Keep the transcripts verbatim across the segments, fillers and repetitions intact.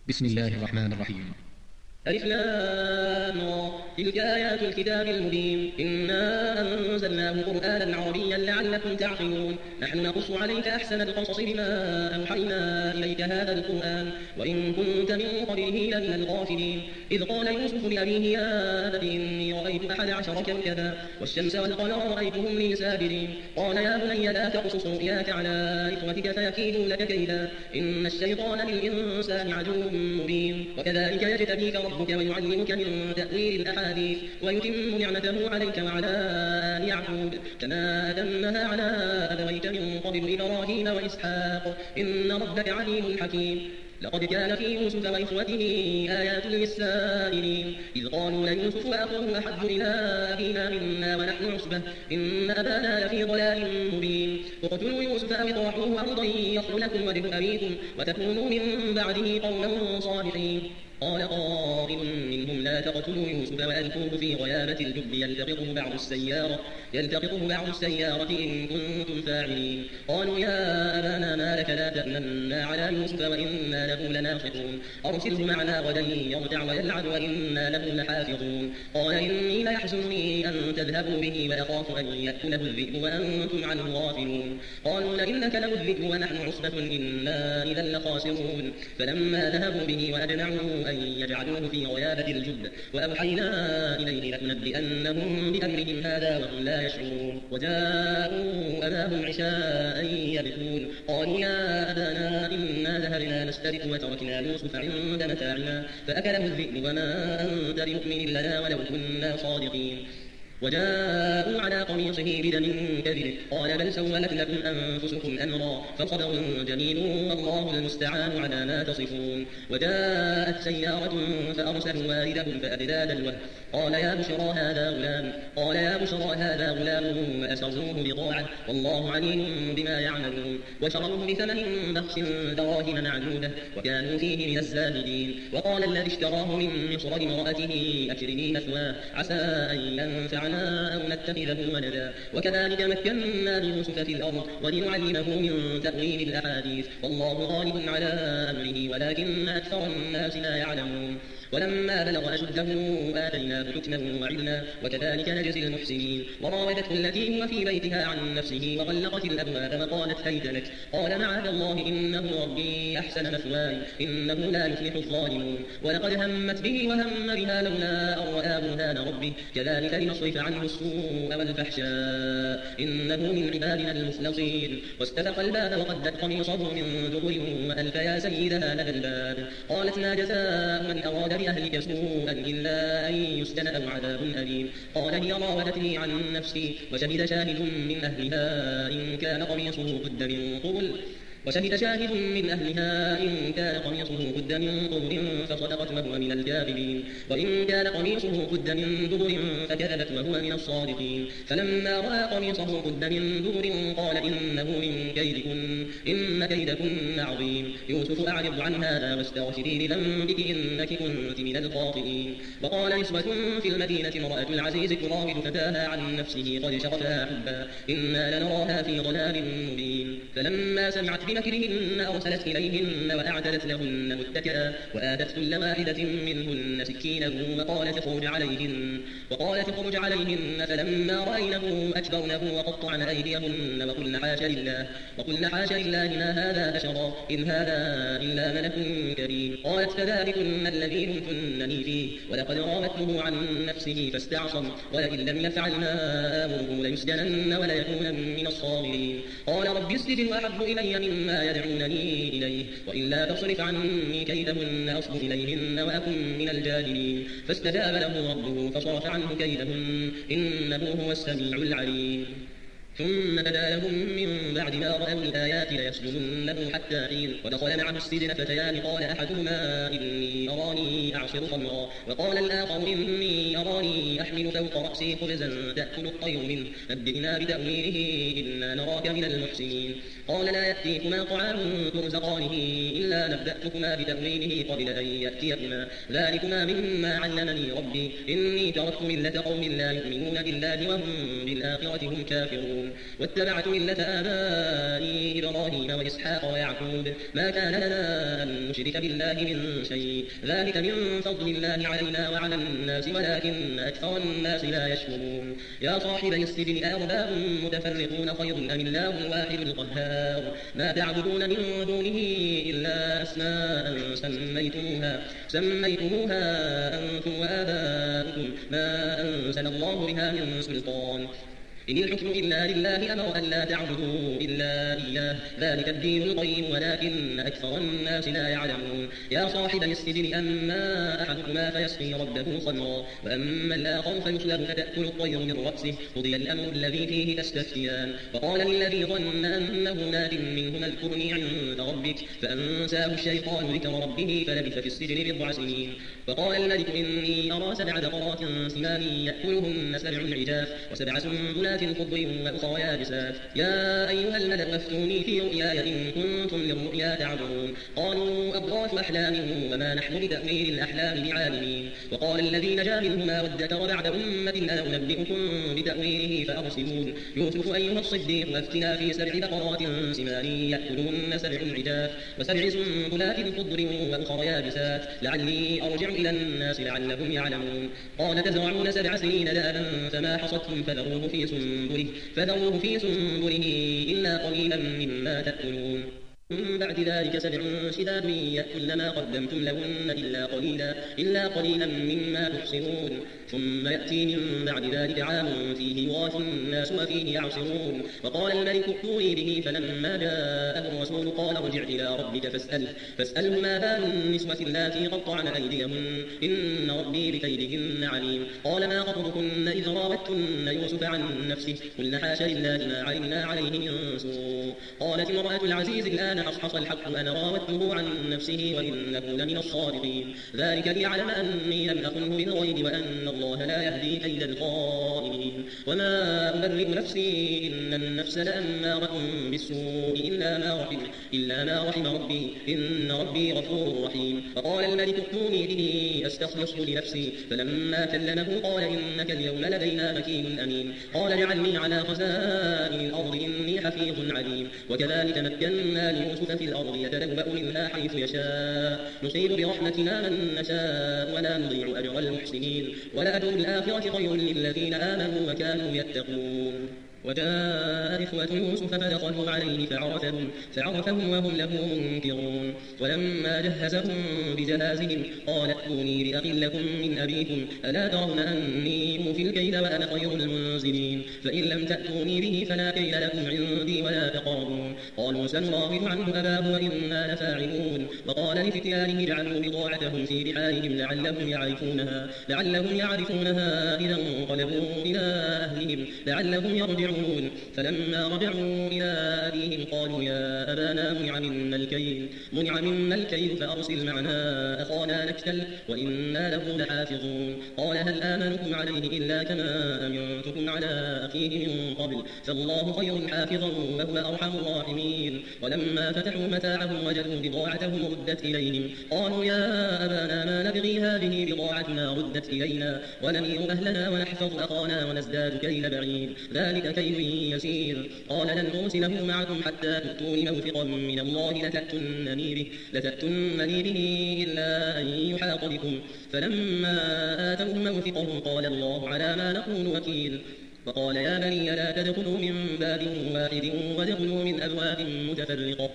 بسم الله الرحمن الرحيم. ألف لام را تلك آيات الكتاب المبين إنا أنزلناه قرآنا عربيا لعلكم تعقلون نحن نقص عليك أحسن القصص بما أوحينا إليك هذا القرآن وإن كنت من قبله لمن الغافلين إذ قال يوسف لأبيه يا أبت إني رأيت أحد عشر كوكبا والشمس والقمر رأيتهم لي ساجدين قال يا بني لا تقصص رؤياك على إخوتك فيكيدوا لك كيدا إن الشيطان للإنسان عدو مبين وكذلك يجتبيك ربك ويعلمك من تأويل الأحاديث ويتم نعمته عليك وعلى آل يعقوب كما أتمها على أبويك من قبل إبراهيم وإسحاق إن ربك عليم حكيم لقد كان في يوسف وإخوته آيات للسائلين إذ قالوا ليوسف وأخوه أحب إلى أبينا منا ونحن عصبة إن أبانا لفي ضلال مبين اقتلوا يوسف أو اطرحوه أرضا يخل لكم وجه أبيكم وتكونوا من بعده قوما صالحين قال قائل منهم لا تقتلوا يوسف وألقوه في غيابة الجب يلتقطه بعض السيارة يلتقطه بعض السيارة إن كنتم فاعلين قالوا يا أبانا ما لك لا تأمنا على يوسف وإنا له لناصحون أرسله معنا غدا يرتع ويلعب وإنا له لحافظون قال إني ليحزنني أن تذهبوا به وأخاف أن يأكله الذئب وأنتم عنه غافلون قالوا لئنك له الذئب ونحن عصبة إنا إذا لخاسرون فلما ذهبوا به وأجمعوا أن يجعلوه في غيابة الجب وأوحينا إليه لتنبئنهم بأمرهم هذا وهم لا يشعرون وجاءوا أباهم عشاء يبكون قالوا يا أبانا إنا ذهبنا نستبق وتركنا يوسف عند متاعنا فأكله الذئب وما أنت بمؤمن لنا ولو كنا صادقين وجاءوا على قميصه بدم كذب قال بل سولت لكم أنفسكم أمرا فصبر جميل والله المستعان على ما تصفون وجاءت سيارة فأرسلوا واردهم فأبدى دلوه قال يا بشرى هذا غلام قال يا بشرى هذا غلام وأسروه بضاعة والله عليم بما يعملون وشروه بثمن بخس دراهم معدودة وكانوا فيه من الزاهدين وقال الذي اشتراه من مصر لامرأته أكرمي مثواه عسى أن ينفع أو نتخذه ولدا وكذلك مكنا ليوسف في الأرض ولنعلمه من تأويل الأحاديث والله غالب على أمره ولكن أكثر الناس لا يعلمون ولما بلغ أشده آتيناه حكما وعلما وكذلك نجزي المحسنين وراودته التي هو في بيتها عن نفسه وغلقت الأبواب وقالت هيت لك قال معاذ الله إنه ربي أحسن مثواي إنه لا يفلح الظالمون ولقد همت به وهم بها لولا أن رأى برهان ربه كذلك لنصرف عنه السوء والفحشاء إنه من عبادنا المخلصين واستبق الباب وقدت قميصه من دبر وألف يا سيدها لدى الباب قالت ما جزاء من أراد بأهلك سوءا إلا أن يسجن أو عذاب أليم قال هي راودتني عن نفسي وشهد شاهد من أهلها إن كان قميصه قد من قبل وشهد شاهد من أهلها إن كان قميصه قد من قبل فصدقت وهو من الكاذبين وإن كان قميصه قد من دبر فكذبت وهو من الصادقين فلما رأى قميصه قد من دبر قال إنه من كيدكن إن كيدكن عظيم يوسف أعرض عن هذا واستغفري لذنبك إنك كنت من الخاطئين وقال نسوة في المدينة امرأة العزيز تراود فتاها عن نفسه قد شغفها حبا إنا لنراها في ضلال مبين فلما سمعت بمكرهن أرسلت إليهن وأعتدت لهن متكئا وآتت كل واحدة منهن سكينا وقالت اخرج عليهن وقالت اخرج عليهن فلما رأينه أكبرنه وقطعن أيديهن وقلن حاشا لله وقلن حاشا لله ما هذا بشرا إن هذا إلا ملك كريم قالت فذلكن الذي لمتنني فيه ولقد راودته عن نفسه فاستعصم ولئن لم يفعل ما آمره ليسجنن وليكون من الصاغرين قال رب السجن أحب إلي مما يدعونني إليه وإلا تصرف عني كيدهن أصب إليهن وأكن من الجاهلين فاستجاب له ربه فصرف عنه كيدهن إنه هو السميع العليم ثم بدا لهم من بعد ما رأوا الآيات ليسجننه حتى حين ودخل معه السجن فتيان قال أحدهما إني أراني أعصر خمرا وقال الآخر إني أراني أحمل فوق رأسي خبزا تأكل الطير منه نبئنا بتأويله إنا نراك من المحسنين قال لا يأتيكما طعام ترزقانه إلا نبأتكما بتأويله قبل أن يأتيكما ذلكما مما علمني ربي إني تركت ملة قوم لا يؤمنون بالله وهم بالآخرة هم كافرون يعلمون واتبعت ملة آبائي إبراهيم وإسحاق ويعقوب ما كان لنا أن نشرك بالله من شيء ذلك من فضل الله علينا وعلى الناس ولكن أكثر الناس لا يشكرون يا صاحبي السجن أأرباب متفرقون خير أم الله الواحد القهار ما تعبدون من دونه إلا أسماء سميتموها سميتموها أنتم وآباؤكم ما أنزل الله بها من سلطان إن الحكم إلا لله أمر أن لا تعبدوا إلا إياه ذلك الدين القيم ولكن أكثر الناس لا يعلمون يا صاحب السجن أما أحدكما فيسقي ربه خمرا وأما الآخر فيصلب فتأكل الطير من رأسه قضي الأمر الذي فيه تستفتيان وقال للذي ظن أنه ناد منهما اذكرني عند ربك فأنساه الشيطان ذكر ربه فلبث في السجن بضع سنين وقال الملك إني أرى سبع بقرات سمان يأكلهن سبع عجاف وسبع سنبلات خضر وأخرى يابسات يا أيها الملأ أفتوني في رؤياي إن كنتم للرؤيا تعبرون قالوا أضغاث أحلام وما نحن بتأويل الأحلام بعالمين وقال الذي نجا منهما وادكر بعد أمة أنا أنبئكم بتأويله فأرسلون يوسف أيها الصديق أفتنا في سبع بقرات سمان يأكلهن سبع عجاف وسبع سنبلات خضر وأخرى يابسات لعلي أرجع إلى الناس لعلهم يعلمون قال تزرعون سبع سنين دابا فما حصدتم فذروه في سنبله فذروه في سنبله إلا قليلا مما تأكلون من بعد ذلك سبع شداد يأكلن ما قدمتم لهن إلا قليلا إلا قليلا مما تحصنون ثم يأتي من بعد ذلك عام فيه يغاث الناس وفيه يعصرون وقال الملك ائتوني به فلما جاءه الرسول قال ارجع إلى ربك فاسأله فاسأله ما بال النسوة اللاتي قطعن أيديهن إن ربي بكيدهن عليم قال ما خطبكن إذ راوتن يوسف عن نفسه قلنا حاشا لله ما علمنا عليه من سوء قالت امرأة العزيز الآن حصحص الحق أنا راودته عن نفسه وإنه لمن الصادقين ذلك ليعلم أني لم أخنه بالغيب وأن الله لا يهدي كيد الخائنين وما أبرئ نفسي إن النفس لأمارة بالسوء إلا ما رحم إلا ما رحم ربي إن ربي غفور رحيم فقال الملك ائتوني به أستخلصه لنفسي فلما كلمه قال إنك اليوم لدينا مكين أمين قال اجعلني على خزائن الأرض إني حفيظ عليم وكذلك مكنا ليوسف في الأرض يتبوأ منها حيث يشاء نصيب برحمتنا من نشاء ولا نضيع أجر المحسنين ولأجر الآخرة خير للذين آمنوا وكانوا يتقون وجاء إخوة يوسف فدخلوا عليه فعرفهم, فعرفهم وهم له منكرون ولما جهزهم بجهازهم قال ائتوني بأخ لكم من أبيكم ألا ترون أني أوفي الكيل وأنا خير المنزلين فإن لم تأتوني به فلا كيل لكم عندي ولا تقربون قالوا سنراود عنه أباه وإنا لفاعلون وقال لفتيانه اجعلوا بضاعتهم في رحالهم لعلهم يعرفونها لعلهم يعرفونها إذا انقلبوا إلى أهلهم لعلهم يرجعون فلما رجعوا إلى أبيهم قالوا يا أبانا منع منا الكيل منع منا الكيل فأرسل معنا أخانا نكتل وإنا له لحافظون قال هل آمنكم عليه إلا كما أمنتكم على أخيه من قبل فالله خير حافظا وهو أرحم الراحمين ولما فتحوا متاعهم وجدوا بضاعتهم ردت إليهم قالوا يا أبانا ما نبغي هذه بضاعتنا ردت إلينا ونمير أهلنا ونحفظ أخانا ونزداد كيل بعيد ذلك كيل يسير قال لن أرسله معكم حتى تؤتون موثقا من الله لتأتونني به, لتأتونني به إلا أن يحاط بكم فلما آتوا موثقهم قال الله على ما نقول وكيل فقال يا بني لا تدخلوا من باب واحد وادخلوا من أبواب متفرقة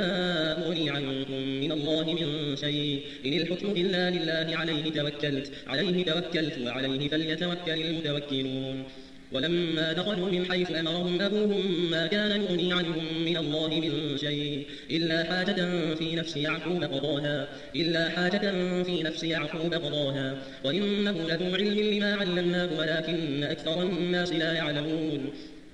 وما أغني عنكم من الله من شيء إن الحكم إلا لله عليه توكلت عليه توكلت وعليه فليتوكل المتوكلون ولما دخلوا من حيث أمرهم أبوهم ما كان يغني عنهم من الله من شيء إلا حاجة في نفس يعقوب قضاها إلا حاجة في نفس يعقوب قضاها وإنه لذو علم لما علمناه ولكن أكثر الناس لا يعلمون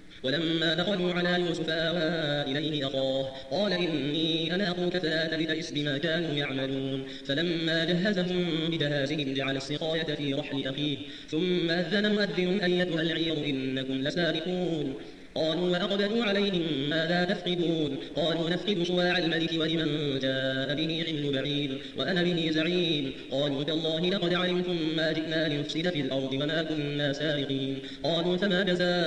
ولما دخلوا على يوسف آوى إليه أخاه قال إني أنا أخوك فلا تبتئس بما كانوا يعملون فلما جهزهم بجهازهم جعل السقاية في رحل أخيه ثم أذن مؤذن أيتها العير إنكم لسارقون قالوا وأقبلوا عليهم ماذا تفقدون قالوا نفقد صواع الملك ولمن جاء به حمل بعير وأنا به زعيم قالوا تالله لقد علمتم ما جئنا لنفسد في الأرض وما كنا سارقين قالوا فما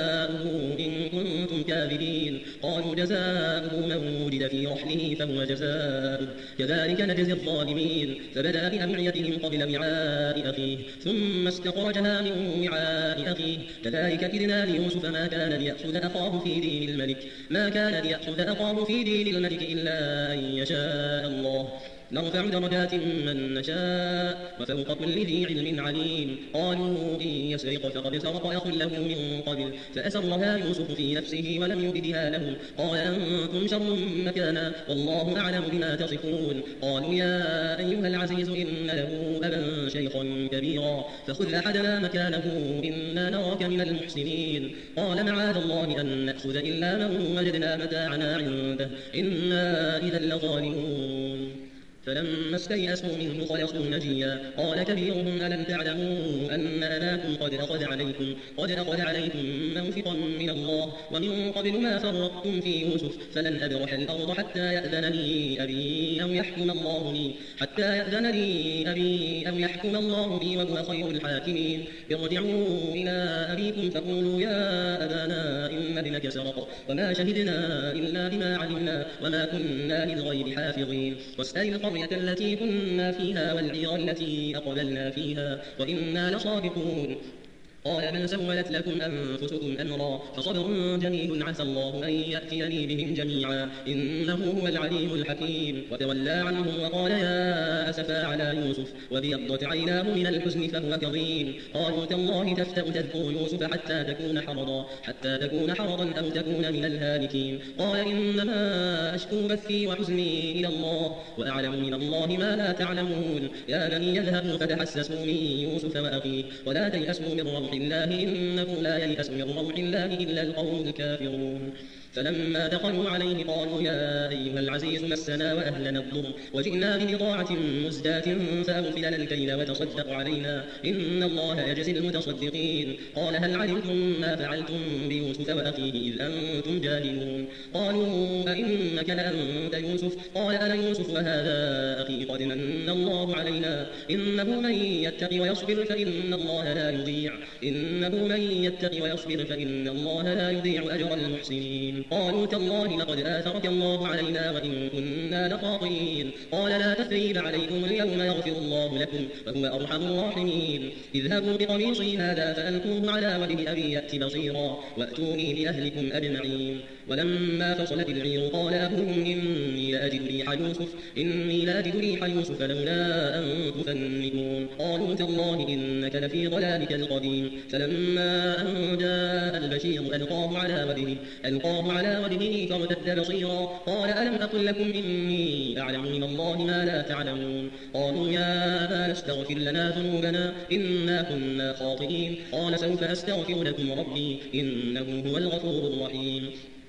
جزاؤه إن كنتم كاذبين قالوا جزاؤه من وجد في رحله فهو جزاؤه كذلك نجزي الظالمين فبدأ بأوعيتهم قبل وعاء أخيه ثم استخرجها من وعاء أخيه كذلك كدنا ليوسف ما كان ليأخذ أخاه في دين الملك ما كان ليأخذ أخاه في دين الملك إلا أن يشاء الله نرفع درجات من نشاء وفوق كل ذي علم عليم قالوا إن يسرق فقد سرق أخ له من قبل فأسرها يوسف في نفسه ولم يبدها له قال أنتم شر مكانا والله أعلم بما تصفون قالوا يا أيها العزيز إن له أبا شيخا كبيرا فخذ أحدنا مكانه إنا نراك من المحسنين قال معاذ الله أن نأخذ إلا من وجدنا متاعنا عنده إنا إذا لظالمون فلما استيئسوا منه خلصوا نجيا قال كبيرهم ألم تعلموا أن أباكم قد أخذ عليكم قد أخذ عليكم موثقا من الله ومن قبل ما فرطتم في يوسف فلن أبرح الأرض حتى يأذن لي أبي أو يحكم الله لي حتى يأذن لي أبي أو يحكم الله لي وهو خير الحاكمين ارجعوا إلى أبيكم فقولوا يا أبانا إن ابنك سرق وما شهدنا إلا بما علمنا وما كنا للغيب حافظين واسأل القرية التي كنا فيها والعير التي أقبلنا فيها وإنا لصادقون قال بل سولت لكم أنفسكم أمرا فصبر جميل عسى الله أن يأتيني بهم جميعا إنه هو العليم الحكيم وتولى عنهم وقال يا أسفا على يوسف وابيضت عيناه من الحزن فهو كظيم قالوا تالله تفتأ تذكر يوسف حتى تكون حرضا حتى تكون حرضا أو تكون من الهالكين قال إنما أشكو بثي وحزني إلى الله وأعلم من الله ما لا تعلمون يا بني يذهبوا فتحسسوا من يوسف وأخيه ولا تيأسوا من روح الله إنه لا ييأس من روح الله إلا القوم الكافرون فلما دخلوا عليه قالوا يا أيها العزيز مسنا وأهلنا الضر وجئنا ببضاعة مزجاة فأوفلنا الكيل وتصدق علينا إن الله يجزي المتصدقين قال هل علمتم ما فعلتم بيوسف وأخيه إذ أنتم جاهلون قالوا أئنك لأنت يوسف قال أنا يوسف وهذا أخي قد من الله علينا إنه من يتقي ويصبر فإن الله لا يضيع إنه من يتقي ويصبر فإن الله لا يضيع أجر المحسنين قالوا تالله لقد آثرك الله علينا وإن كنا لخاطئين قال لا تثريب عليكم اليوم يغفر الله لكم وهو أرحم الراحمين اذهبوا بقميصي هذا فألقوه على وجه أبي يأت بصيرا وأتوني بأهلكم أجمعين ولما فصلت العير قال أبوهم إني لأجد ريح يوسف إني لأجد ريح يوسف لولا أن تفندون قالوا تالله إنك لفي ضلالك القديم فلما أن جاء البشير ألقاه على وجهه ألقاه على وجهه فارتد بصيرا قال ألم أقل لكم إني أعلم من الله ما لا تعلمون قالوا يا أبانا استغفر لنا ذنوبنا إنا كنا خاطئين قال سوف أستغفر لكم ربي إنه هو الغفور الرحيم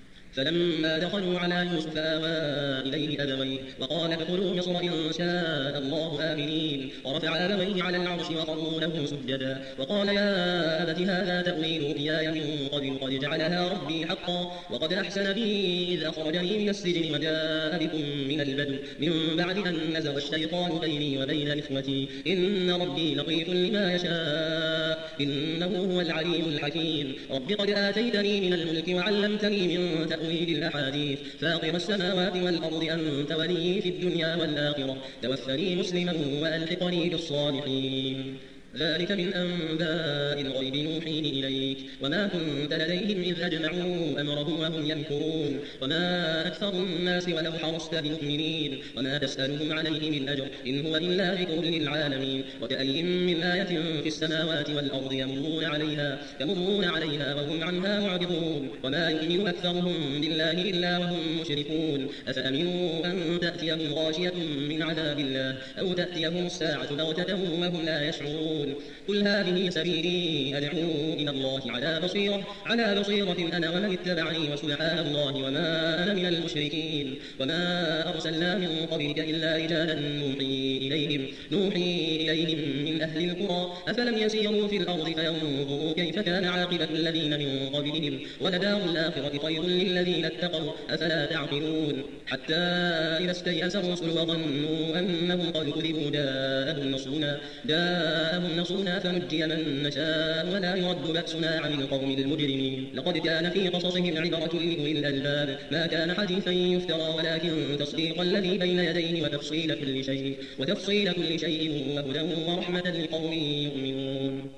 فلما دخلوا على يوسف آوى إليه أبويه وقال ادخلوا مصر إن شاء الله آمنين ورفع أبويه على العرش وخروا له سجدا وقال يا أبت هذا تأويل رؤياي من قبل قد جعلها ربي حقا وقد أحسن بي إذ أخرجني من السجن وجاء بكم من البدو من بعد أن نزغ الشيطان بيني وبين إخوتي إن ربي لطيف لما يشاء إنه هو العليم الحكيم رب قد آتيتني من الملك وعلمتني من تأويل الأحاديث فاطر السماوات والأرض أنت ولي في الدنيا والآخرة توفني مسلما وألحقني بالصالحين ذلك من أنباء الغيب نوحيه إليك وما كنت لديهم إذ أجمعوا أمرهم وهم يمكرون وما أكثر الناس ولو حرصت بمؤمنين وما تسألهم عليه من أجر إن هو إلا ذكر للعالمين وكأي من آية في السماوات والأرض يمرون عليها يمرون عليها وهم عنها معرضون وما يؤمن أكثرهم بالله إلا وهم مشركون أفأمنوا أن تأتيهم غاشية من عذاب الله أو تأتيهم الساعة بغتة وهم لا يشعرون قل هذه سبيلي أدعو إلى الله على بصيرة على بصيرة أنا ومن اتبعني وسبحان الله وما أنا من المشركين وما أرسلنا من قبلك إلا رجالا نوحي إليهم نوحي إليهم من أهل القرى أفلم يسيروا في الأرض فينظروا كيف كان عاقبة الذين من قبلهم ولدار الآخرة خير للذين اتقوا أفلا تعقلون حتى إذا استيأس الرسل وظنوا أنهم قد كذبوا جاءهم نصرنا جاءهم نصرنا فنجي من نشاء ولا يرد بأسنا عن القوم المجرمين لقد كان في قصصهم عبرة لأولي الألباب ما كان حديثا يفترى ولكن تصديق الذي بين يديه وتفصيل كل شيء وتفصيل كل شيء وهدى ورحمة لقوم يؤمنون